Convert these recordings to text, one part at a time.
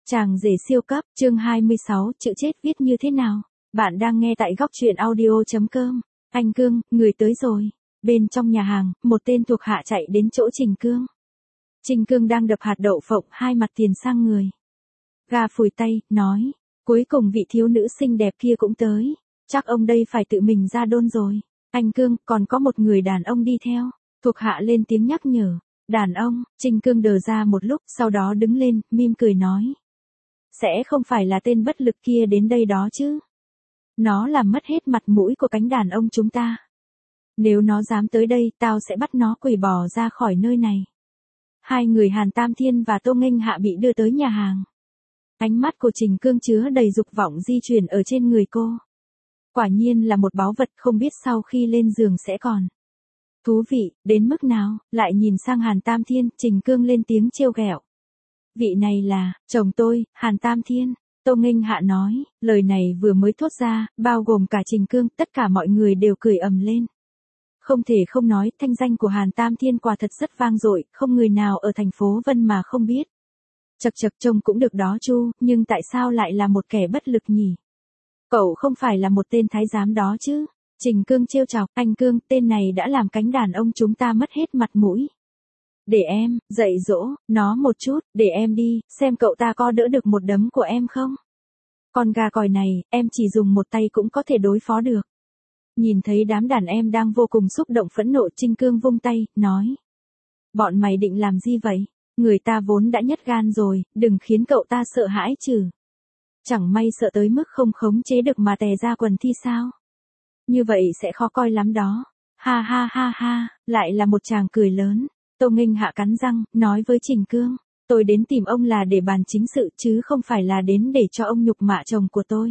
Chàng rể siêu cấp, chương 26, chữ chết viết như thế nào? Bạn đang nghe tại góc truyện audio.com. Anh Cương, người tới rồi. Bên trong nhà hàng, một tên thuộc hạ chạy đến chỗ Trình Cương. Trình Cương đang đập hạt đậu phộng, hai mặt tiền sang người. Gà phủi tay, nói, cuối cùng vị thiếu nữ xinh đẹp kia cũng tới. Chắc ông đây phải tự mình ra đôn rồi. Anh Cương, còn có một người đàn ông đi theo. Thuộc hạ lên tiếng nhắc nhở. Đàn ông, Trình Cương đờ ra một lúc, sau đó đứng lên, mỉm cười nói. Sẽ không phải là tên bất lực kia đến đây đó chứ. Nó làm mất hết mặt mũi của cánh đàn ông chúng ta. Nếu nó dám tới đây, tao sẽ bắt nó quỳ bò ra khỏi nơi này. Hai người Hàn Tam Thiên và Tô Nghênh Hạ bị đưa tới nhà hàng. Ánh mắt của Trình Cương chứa đầy dục vọng di chuyển ở trên người cô. Quả nhiên là một báu vật, không biết sau khi lên giường sẽ còn thú vị đến mức nào. Lại nhìn sang Hàn Tam Thiên, Trình Cương lên tiếng trêu ghẹo. Vị này là chồng tôi, Hàn Tam Thiên. Tô Nghênh Hạ nói, lời này vừa mới thốt ra, bao gồm cả Trình Cương, tất cả mọi người đều cười ầm lên. Không thể không nói, thanh danh của Hàn Tam Thiên quả thật rất vang dội, không người nào ở thành phố Vân mà không biết. Chật chật, trông cũng được đó Chu, nhưng tại sao lại là một kẻ bất lực nhỉ? Cậu không phải là một tên thái giám đó chứ? Trình Cương trêu chọc, anh Cương, tên này đã làm cánh đàn ông chúng ta mất hết mặt mũi. Để em, dạy dỗ, nó một chút, để em đi, xem cậu ta có đỡ được một đấm của em không? Con gà còi này, em chỉ dùng một tay cũng có thể đối phó được. Nhìn thấy đám đàn em đang vô cùng xúc động phẫn nộ, Trình Cương vung tay, nói. Bọn mày định làm gì vậy? Người ta vốn đã nhát gan rồi, đừng khiến cậu ta sợ hãi chứ. Chẳng may sợ tới mức không khống chế được mà tè ra quần thì sao? Như vậy sẽ khó coi lắm đó. Ha ha ha ha, lại là một tràng cười lớn. Tô Nghênh Hạ cắn răng, nói với Trình Cương, tôi đến tìm ông là để bàn chính sự chứ không phải là đến để cho ông nhục mạ chồng của tôi.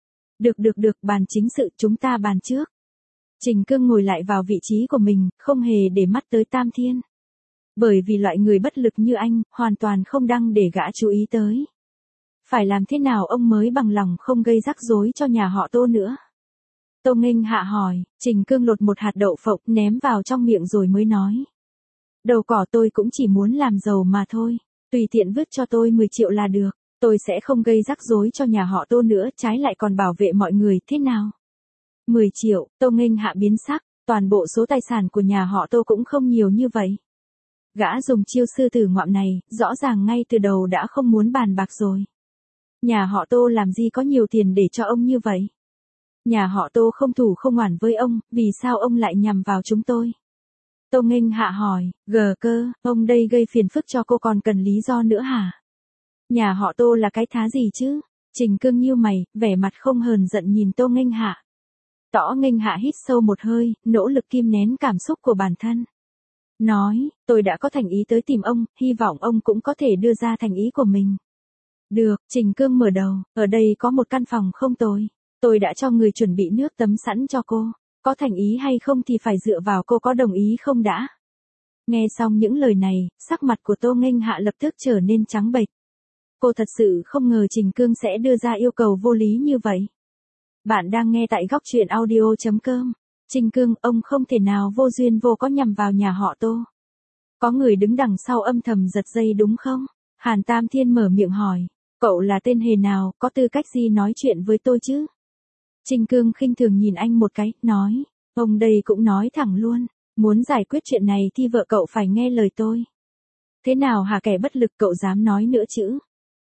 Được, bàn chính sự, chúng ta bàn trước. Trình Cương ngồi lại vào vị trí của mình, không hề để mắt tới Tam Thiên. Bởi vì loại người bất lực như anh, hoàn toàn không đăng để gã chú ý tới. Phải làm thế nào ông mới bằng lòng không gây rắc rối cho nhà họ Tô nữa? Tô Nghênh Hạ hỏi, Trình Cương lột một hạt đậu phộng ném vào trong miệng rồi mới nói. Đầu cỏ tôi cũng chỉ muốn làm giàu mà thôi, tùy tiện vứt cho tôi 10 triệu là được, tôi sẽ không gây rắc rối cho nhà họ Tô nữa, trái lại còn bảo vệ mọi người, thế nào? 10 triệu, Tô Nghênh Hạ biến sắc, toàn bộ số tài sản của nhà họ Tô cũng không nhiều như vậy. Gã dùng chiêu sư tử ngoạm này, rõ ràng ngay từ đầu đã không muốn bàn bạc rồi. Nhà họ Tô làm gì có nhiều tiền để cho ông như vậy? Nhà họ Tô không thủ không oản với ông, vì sao ông lại nhằm vào chúng tôi? Tô Nghênh Hạ hỏi, gờ cơ, ông đây gây phiền phức cho cô còn cần lý do nữa hả? Nhà họ Tô là cái thá gì chứ? Trình Cương nhíu mày, vẻ mặt không hờn giận nhìn Tô Nghênh Hạ. Tô Nghênh Hạ hít sâu một hơi, nỗ lực kìm nén cảm xúc của bản thân. Nói, tôi đã có thành ý tới tìm ông, hy vọng ông cũng có thể đưa ra thành ý của mình. Được, Trình Cương mở đầu, ở đây có một căn phòng không tồi. Tôi đã cho người chuẩn bị nước tắm sẵn cho cô. Có thành ý hay không thì phải dựa vào cô có đồng ý không đã. Nghe xong những lời này, sắc mặt của Tô Nghênh Hạ lập tức trở nên trắng bệch. Cô thật sự không ngờ Trình Cương sẽ đưa ra yêu cầu vô lý như vậy. Bạn đang nghe tại góc truyện audio.com. Trình Cương, ông không thể nào vô duyên vô cớ nhằm vào nhà họ Tô. Có người đứng đằng sau âm thầm giật dây đúng không? Hàn Tam Thiên mở miệng hỏi. Cậu là tên hề nào, có tư cách gì nói chuyện với tôi chứ? Trình Cương khinh thường nhìn anh một cái, nói. Ông đây cũng nói thẳng luôn. Muốn giải quyết chuyện này thì vợ cậu phải nghe lời tôi. Thế nào hả kẻ bất lực, cậu dám nói nữa chứ?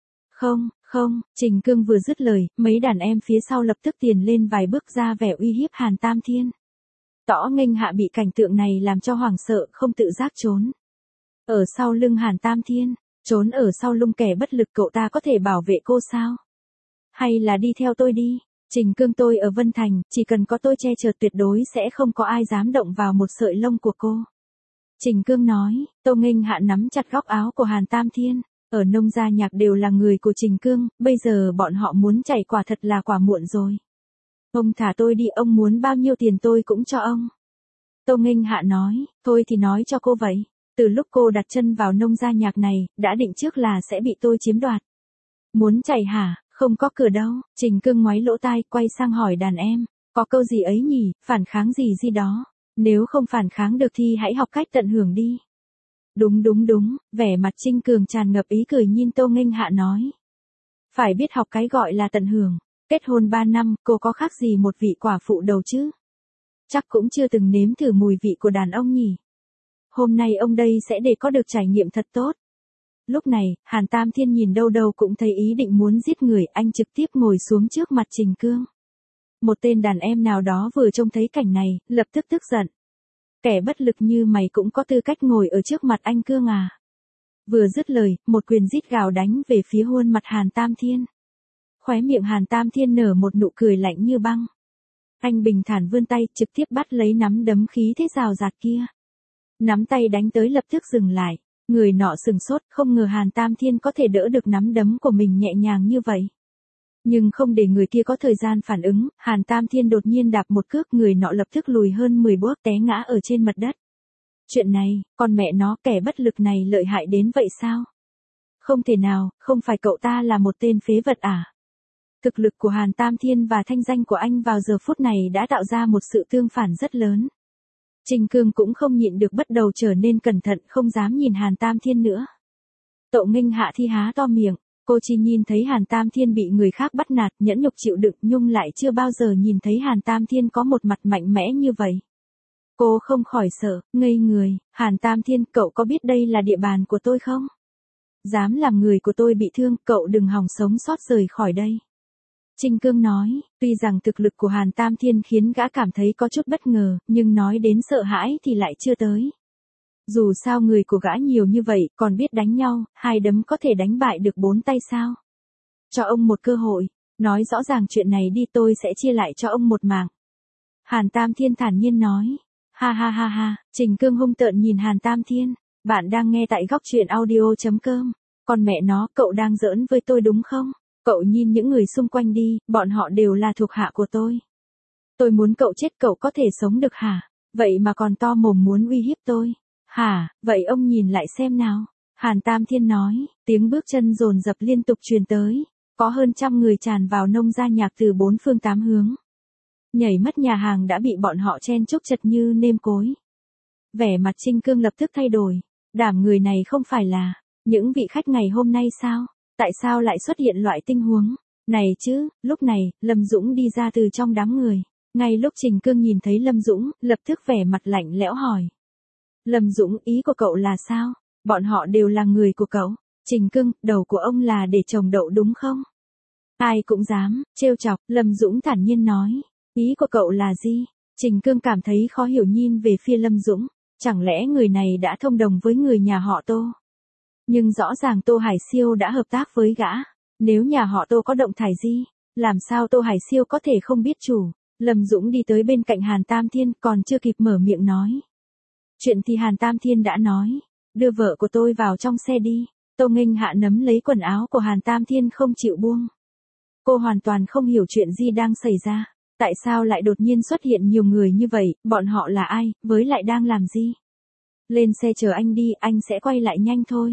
Không, Trình Cương vừa dứt lời, mấy đàn em phía sau lập tức tiến lên vài bước ra vẻ uy hiếp Hàn Tam Thiên. Tô Nghênh Hạ bị cảnh tượng này làm cho hoảng sợ, không tự giác trốn. Ở sau lưng Hàn Tam Thiên, trốn ở sau lưng kẻ bất lực, cậu ta có thể bảo vệ cô sao? Hay là đi theo tôi đi? Trình Cương, tôi ở Vân Thành, chỉ cần có tôi che chở tuyệt đối sẽ không có ai dám động vào một sợi lông của cô. Trình Cương nói, Tô Nghênh Hạ nắm chặt góc áo của Hàn Tam Thiên. Ở Nông Gia Nhạc đều là người của Trình Cương, bây giờ bọn họ muốn chạy quả thật là quả muộn rồi. Ông thả tôi đi, ông muốn bao nhiêu tiền tôi cũng cho ông. Tô Nghênh Hạ nói, thôi thì nói cho cô vậy. Từ lúc cô đặt chân vào Nông Gia Nhạc này, đã định trước là sẽ bị tôi chiếm đoạt. Muốn chạy hả? Không có cửa đâu. Trình Cương ngoáy lỗ tai, quay sang hỏi đàn em. Có câu gì ấy nhỉ, phản kháng gì đó. Nếu không phản kháng được thì hãy học cách tận hưởng đi. Đúng, vẻ mặt Trình Cường tràn ngập ý cười nhìn Tô Nghênh Hạ nói. Phải biết học cái gọi là tận hưởng. Kết hôn 3 năm, cô có khác gì một vị quả phụ đầu chứ? Chắc cũng chưa từng nếm thử mùi vị của đàn ông nhỉ. Hôm nay ông đây sẽ để có được trải nghiệm thật tốt. Lúc này, Hàn Tam Thiên nhìn đâu đâu cũng thấy ý định muốn giết người, anh trực tiếp ngồi xuống trước mặt Trình Cương. Một tên đàn em nào đó vừa trông thấy cảnh này, lập tức tức giận. Kẻ bất lực như mày cũng có tư cách ngồi ở trước mặt anh Cương à? Vừa dứt lời, một quyền rít gào đánh về phía khuôn mặt Hàn Tam Thiên. Khóe miệng Hàn Tam Thiên nở một nụ cười lạnh như băng. Anh bình thản vươn tay, trực tiếp bắt lấy nắm đấm khí thế rào rạt kia. Nắm tay đánh tới lập tức dừng lại. Người nọ sừng sốt, không ngờ Hàn Tam Thiên có thể đỡ được nắm đấm của mình nhẹ nhàng như vậy. Nhưng không để người kia có thời gian phản ứng, Hàn Tam Thiên đột nhiên đạp một cước, người nọ lập tức lùi hơn 10 bước té ngã ở trên mặt đất. Chuyện này, con mẹ nó, kẻ bất lực này lợi hại đến vậy sao? Không thể nào, không phải cậu ta là một tên phế vật à? Thực lực của Hàn Tam Thiên và thanh danh của anh vào giờ phút này đã tạo ra một sự tương phản rất lớn. Trình Cương cũng không nhịn được, bắt đầu trở nên cẩn thận, không dám nhìn Hàn Tam Thiên nữa. Tậu Nghênh Hạ Thi há to miệng, cô chỉ nhìn thấy Hàn Tam Thiên bị người khác bắt nạt, nhẫn nhục chịu đựng, nhưng lại chưa bao giờ nhìn thấy Hàn Tam Thiên có một mặt mạnh mẽ như vậy. Cô không khỏi sợ, ngây người. Hàn Tam Thiên, cậu có biết đây là địa bàn của tôi không? Dám làm người của tôi bị thương, cậu đừng hòng sống sót rời khỏi đây. Trình Cương nói, tuy rằng thực lực của Hàn Tam Thiên khiến gã cảm thấy có chút bất ngờ, nhưng nói đến sợ hãi thì lại chưa tới. Dù sao người của gã nhiều như vậy, còn biết đánh nhau, 2 đấm có thể đánh bại được 4 tay sao? Cho ông một cơ hội, nói rõ ràng chuyện này đi, tôi sẽ chia lại cho ông một mạng. Hàn Tam Thiên thản nhiên nói. Ha ha ha ha, Trình Cương hung tợn nhìn Hàn Tam Thiên. Bạn đang nghe tại góc truyện audio.com. Con mẹ nó, cậu đang giỡn với tôi đúng không? Cậu nhìn những người xung quanh đi, bọn họ đều là thuộc hạ của tôi. Tôi muốn cậu chết, cậu có thể sống được hả? Vậy mà còn to mồm muốn uy hiếp tôi. Hả, vậy ông nhìn lại xem nào. Hàn Tam Thiên nói, tiếng bước chân dồn dập liên tục truyền tới. Có hơn 100 người tràn vào nông gia nhạc từ 4 phương 8 hướng. Nhảy mất nhà hàng đã bị bọn họ chen chúc chật như nêm cối. Vẻ mặt Trình Cương lập tức thay đổi. Đảm người này không phải là những vị khách ngày hôm nay sao? Tại sao lại xuất hiện loại tình huống này chứ? Lúc này, Lâm Dũng đi ra từ trong đám người. Ngay lúc Trình Cương nhìn thấy Lâm Dũng, lập tức vẻ mặt lạnh lẽo hỏi. Lâm Dũng, ý của cậu là sao? Bọn họ đều là người của cậu. Trình Cương, đầu của ông là để trồng đậu đúng không? Ai cũng dám trêu chọc, Lâm Dũng thản nhiên nói. Ý của cậu là gì? Trình Cương cảm thấy khó hiểu, nhìn về phía Lâm Dũng. Chẳng lẽ người này đã thông đồng với người nhà họ Tô? Nhưng rõ ràng Tô Hải Siêu đã hợp tác với gã. Nếu nhà họ Tô có động thải gì, làm sao Tô Hải Siêu có thể không biết chủ? Lâm Dũng đi tới bên cạnh Hàn Tam Thiên, còn chưa kịp mở miệng nói. Chuyện thì Hàn Tam Thiên đã nói. Đưa vợ của tôi vào trong xe đi. Tô Nghênh Hạ nắm lấy quần áo của Hàn Tam Thiên không chịu buông. Cô hoàn toàn không hiểu chuyện gì đang xảy ra. Tại sao lại đột nhiên xuất hiện nhiều người như vậy, bọn họ là ai, với lại đang làm gì? Lên xe chờ anh đi, anh sẽ quay lại nhanh thôi.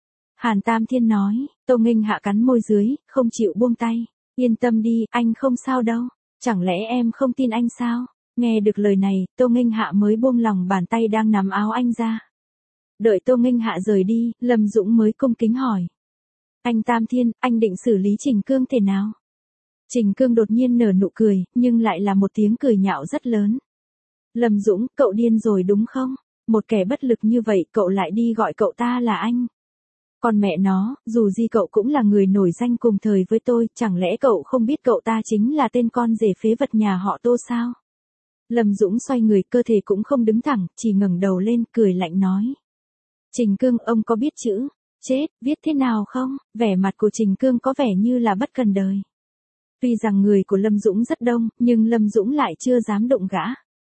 Hàn Tam Thiên nói, Tô Nghênh Hạ cắn môi dưới, không chịu buông tay. Yên tâm đi, anh không sao đâu. Chẳng lẽ em không tin anh sao? Nghe được lời này, Tô Nghênh Hạ mới buông lòng bàn tay đang nắm áo anh ra. Đợi Tô Nghênh Hạ rời đi, Lâm Dũng mới cung kính hỏi. Anh Tam Thiên, anh định xử lý Trình Cương thế nào? Trình Cương đột nhiên nở nụ cười, nhưng lại là một tiếng cười nhạo rất lớn. Lâm Dũng, cậu điên rồi đúng không? Một kẻ bất lực như vậy, cậu lại đi gọi cậu ta là anh. Còn mẹ nó, dù gì cậu cũng là người nổi danh cùng thời với tôi, chẳng lẽ cậu không biết cậu ta chính là tên con rể phế vật nhà họ Tô sao? Lâm Dũng xoay người, cơ thể cũng không đứng thẳng, chỉ ngẩng đầu lên, cười lạnh nói. Trình Cương, ông có biết chữ chết viết thế nào không? Vẻ mặt của Trình Cương có vẻ như là bất cần đời. Tuy rằng người của Lâm Dũng rất đông, nhưng Lâm Dũng lại chưa dám đụng gã.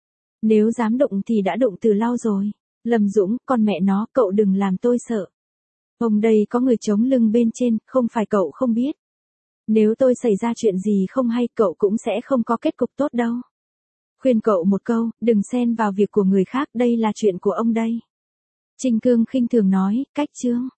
Nếu dám đụng thì đã đụng từ lâu rồi. Lâm Dũng, con mẹ nó, cậu đừng làm tôi sợ. Ông đây có người chống lưng bên trên, không phải cậu không biết. Nếu tôi xảy ra chuyện gì không hay, cậu cũng sẽ không có kết cục tốt đâu. Khuyên cậu một câu, đừng xen vào việc của người khác, đây là chuyện của ông đây. Trình Cương khinh thường nói, cách chương.